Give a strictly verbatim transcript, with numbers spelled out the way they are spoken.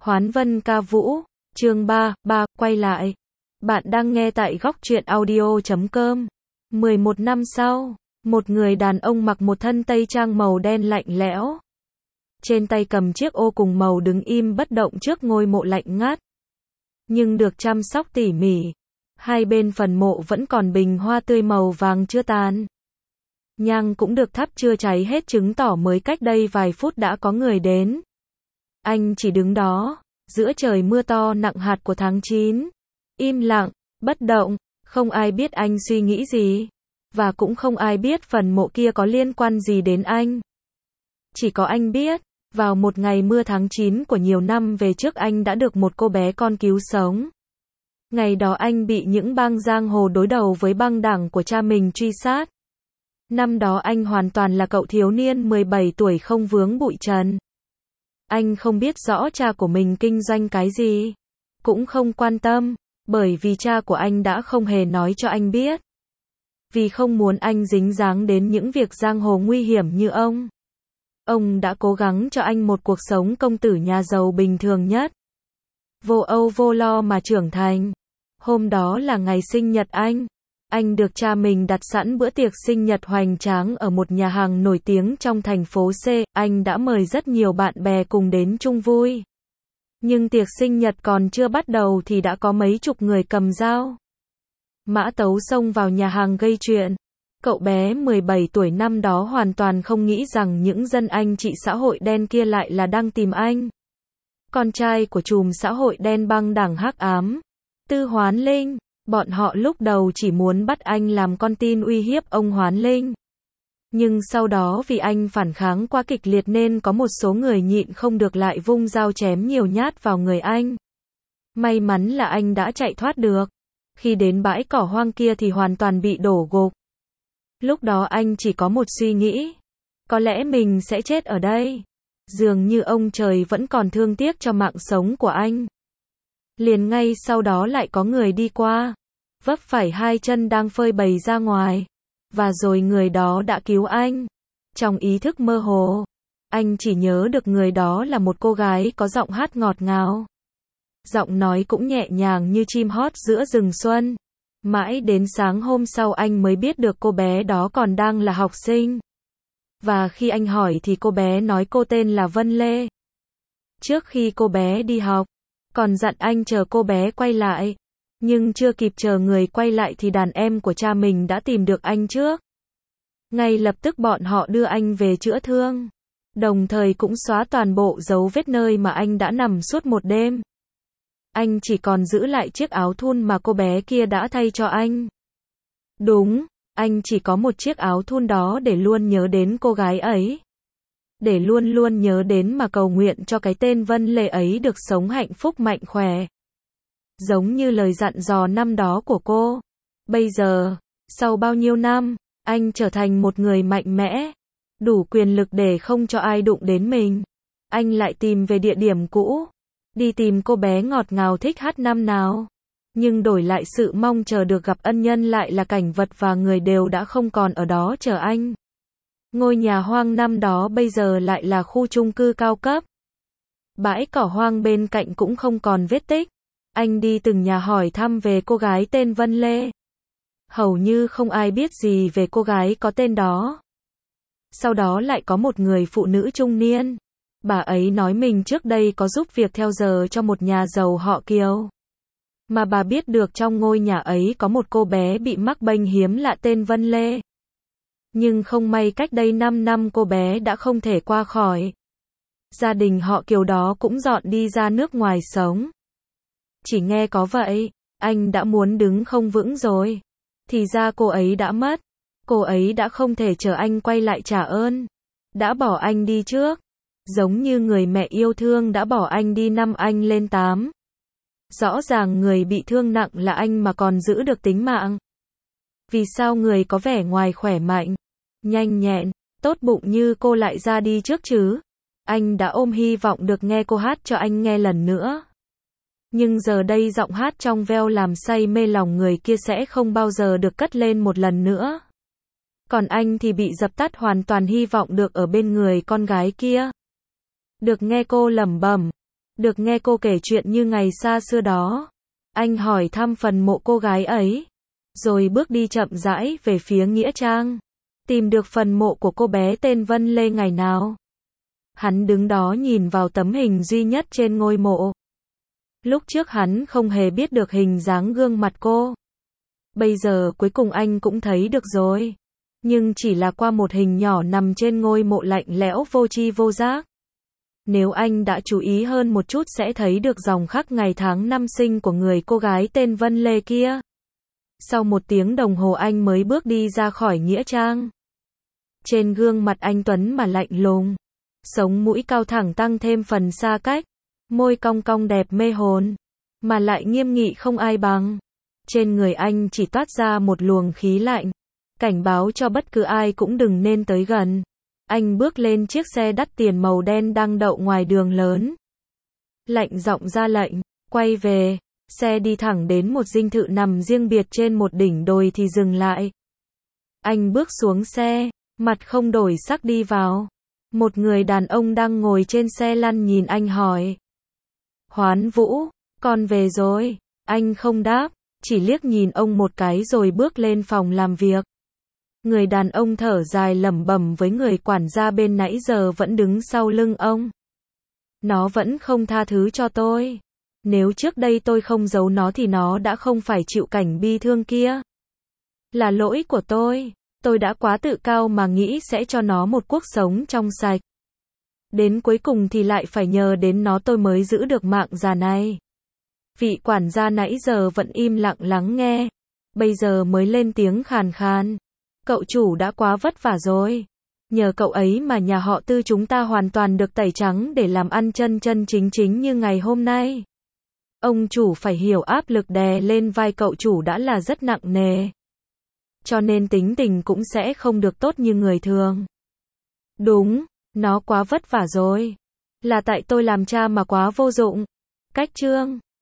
Hoán Vân ca vũ, chương ba, ba, quay lại. Bạn đang nghe tại góc truyện audio chấm com. mười một năm sau, một người đàn ông mặc một thân tây trang màu đen lạnh lẽo. Trên tay cầm chiếc ô cùng màu đứng im bất động trước ngôi mộ lạnh ngắt. Nhưng được chăm sóc tỉ mỉ. Hai bên phần mộ vẫn còn bình hoa tươi màu vàng chưa tàn. Nhang cũng được thắp chưa cháy hết, chứng tỏ mới cách đây vài phút đã có người đến. Anh chỉ đứng đó, giữa trời mưa to nặng hạt của tháng chín. Im lặng, bất động, không ai biết anh suy nghĩ gì. Và cũng không ai biết phần mộ kia có liên quan gì đến anh. Chỉ có anh biết, vào một ngày mưa tháng chín của nhiều năm về trước anh đã được một cô bé con cứu sống. Ngày đó anh bị những bang giang hồ đối đầu với băng đảng của cha mình truy sát. Năm đó anh hoàn toàn là cậu thiếu niên mười bảy tuổi không vướng bụi trần. Anh không biết rõ cha của mình kinh doanh cái gì. Cũng không quan tâm, bởi vì cha của anh đã không hề nói cho anh biết. Vì không muốn anh dính dáng đến những việc giang hồ nguy hiểm như ông. Ông đã cố gắng cho anh một cuộc sống công tử nhà giàu bình thường nhất. Vô âu vô lo mà trưởng thành. Hôm đó là ngày sinh nhật anh. Anh được cha mình đặt sẵn bữa tiệc sinh nhật hoành tráng ở một nhà hàng nổi tiếng trong thành phố C. Anh đã mời rất nhiều bạn bè cùng đến chung vui. Nhưng tiệc sinh nhật còn chưa bắt đầu thì đã có mấy chục người cầm dao mã tấu xông vào nhà hàng gây chuyện. Cậu bé mười bảy tuổi năm đó hoàn toàn không nghĩ rằng những dân anh chị xã hội đen kia lại là đang tìm anh. Con trai của trùm xã hội đen băng đảng hắc ám, Tư Hoán Linh. Bọn họ lúc đầu chỉ muốn bắt anh làm con tin uy hiếp ông Hoán Linh. Nhưng sau đó vì anh phản kháng quá kịch liệt nên có một số người nhịn không được lại vung dao chém nhiều nhát vào người anh. May mắn là anh đã chạy thoát được. Khi đến bãi cỏ hoang kia thì hoàn toàn bị đổ gục. Lúc đó anh chỉ có một suy nghĩ. Có lẽ mình sẽ chết ở đây. Dường như ông trời vẫn còn thương tiếc cho mạng sống của anh. Liền ngay sau đó lại có người đi qua. Vấp phải hai chân đang phơi bày ra ngoài. Và rồi người đó đã cứu anh. Trong ý thức mơ hồ, anh chỉ nhớ được người đó là một cô gái có giọng hát ngọt ngào. Giọng nói cũng nhẹ nhàng như chim hót giữa rừng xuân. Mãi đến sáng hôm sau anh mới biết được cô bé đó còn đang là học sinh. Và khi anh hỏi thì cô bé nói cô tên là Vân Lê. Trước khi cô bé đi học, còn dặn anh chờ cô bé quay lại. Nhưng chưa kịp chờ người quay lại thì đàn em của cha mình đã tìm được anh trước. Ngay lập tức bọn họ đưa anh về chữa thương. Đồng thời cũng xóa toàn bộ dấu vết nơi mà anh đã nằm suốt một đêm. Anh chỉ còn giữ lại chiếc áo thun mà cô bé kia đã thay cho anh. Đúng, anh chỉ có một chiếc áo thun đó để luôn nhớ đến cô gái ấy. Để luôn luôn nhớ đến mà cầu nguyện cho cái tên Vân Lê ấy được sống hạnh phúc mạnh khỏe. Giống như lời dặn dò năm đó của cô. Bây giờ, sau bao nhiêu năm, anh trở thành một người mạnh mẽ. Đủ quyền lực để không cho ai đụng đến mình. Anh lại tìm về địa điểm cũ. Đi tìm cô bé ngọt ngào thích hát năm nào. Nhưng đổi lại sự mong chờ được gặp ân nhân lại là cảnh vật và người đều đã không còn ở đó chờ anh. Ngôi nhà hoang năm đó bây giờ lại là khu chung cư cao cấp. Bãi cỏ hoang bên cạnh cũng không còn vết tích. Anh đi từng nhà hỏi thăm về cô gái tên Vân Lê. Hầu như không ai biết gì về cô gái có tên đó. Sau đó lại có một người phụ nữ trung niên. Bà ấy nói mình trước đây có giúp việc theo giờ cho một nhà giàu họ Kiều. Mà bà biết được trong ngôi nhà ấy có một cô bé bị mắc bệnh hiếm lạ tên Vân Lê. Nhưng không may cách đây năm năm cô bé đã không thể qua khỏi. Gia đình họ Kiều đó cũng dọn đi ra nước ngoài sống. Chỉ nghe có vậy, anh đã muốn đứng không vững rồi. Thì ra cô ấy đã mất. Cô ấy đã không thể chờ anh quay lại trả ơn. Đã bỏ anh đi trước. Giống như người mẹ yêu thương đã bỏ anh đi năm anh lên tám. Rõ ràng người bị thương nặng là anh mà còn giữ được tính mạng. Vì sao người có vẻ ngoài khỏe mạnh, nhanh nhẹn, tốt bụng như cô lại ra đi trước chứ? Anh đã ôm hy vọng được nghe cô hát cho anh nghe lần nữa. Nhưng giờ đây giọng hát trong veo làm say mê lòng người kia sẽ không bao giờ được cất lên một lần nữa. Còn anh thì bị dập tắt hoàn toàn hy vọng được ở bên người con gái kia. Được nghe cô lẩm bẩm, Được nghe cô kể chuyện như ngày xa xưa đó. Anh hỏi thăm phần mộ cô gái ấy. Rồi bước đi chậm rãi về phía nghĩa trang. Tìm được phần mộ của cô bé tên Vân Lê ngày nào. Hắn đứng đó nhìn vào tấm hình duy nhất trên ngôi mộ. Lúc trước hắn không hề biết được hình dáng gương mặt cô. Bây giờ cuối cùng anh cũng thấy được rồi. Nhưng chỉ là qua một hình nhỏ nằm trên ngôi mộ lạnh lẽo vô tri vô giác. Nếu anh đã chú ý hơn một chút sẽ thấy được dòng khắc ngày tháng năm sinh của người cô gái tên Vân Lê kia. Sau một tiếng đồng hồ anh mới bước đi ra khỏi nghĩa trang. Trên gương mặt anh tuấn mà lạnh lùng. Sống mũi cao thẳng tăng thêm phần xa cách. Môi cong cong đẹp mê hồn. Mà lại nghiêm nghị không ai bằng. Trên người anh chỉ toát ra một luồng khí lạnh. Cảnh báo cho bất cứ ai cũng đừng nên tới gần. Anh bước lên chiếc xe đắt tiền màu đen đang đậu ngoài đường lớn. Lạnh giọng ra lệnh, quay về. Xe đi thẳng đến một dinh thự nằm riêng biệt trên một đỉnh đồi thì dừng lại. Anh bước xuống xe, mặt không đổi sắc đi vào. Một người đàn ông đang ngồi trên xe lăn nhìn anh hỏi. Hoán Vũ, con về rồi. Anh không đáp, chỉ liếc nhìn ông một cái rồi bước lên phòng làm việc. Người đàn ông thở dài lẩm bẩm với người quản gia bên nãy giờ vẫn đứng sau lưng ông. Nó vẫn không tha thứ cho tôi. Nếu trước đây tôi không giấu nó thì nó đã không phải chịu cảnh bi thương kia. Là lỗi của tôi. Tôi đã quá tự cao mà nghĩ sẽ cho nó một cuộc sống trong sạch. Đến cuối cùng thì lại phải nhờ đến nó tôi mới giữ được mạng già này. Vị quản gia nãy giờ vẫn im lặng lắng nghe. Bây giờ mới lên tiếng khàn khàn. Cậu chủ đã quá vất vả rồi. Nhờ cậu ấy mà nhà họ Tư chúng ta hoàn toàn được tẩy trắng để làm ăn chân chân chính chính như ngày hôm nay. Ông chủ phải hiểu áp lực đè lên vai cậu chủ đã là rất nặng nề. Cho nên tính tình cũng sẽ không được tốt như người thường. Đúng, nó quá vất vả rồi. Là tại tôi làm cha mà quá vô dụng. Cách chương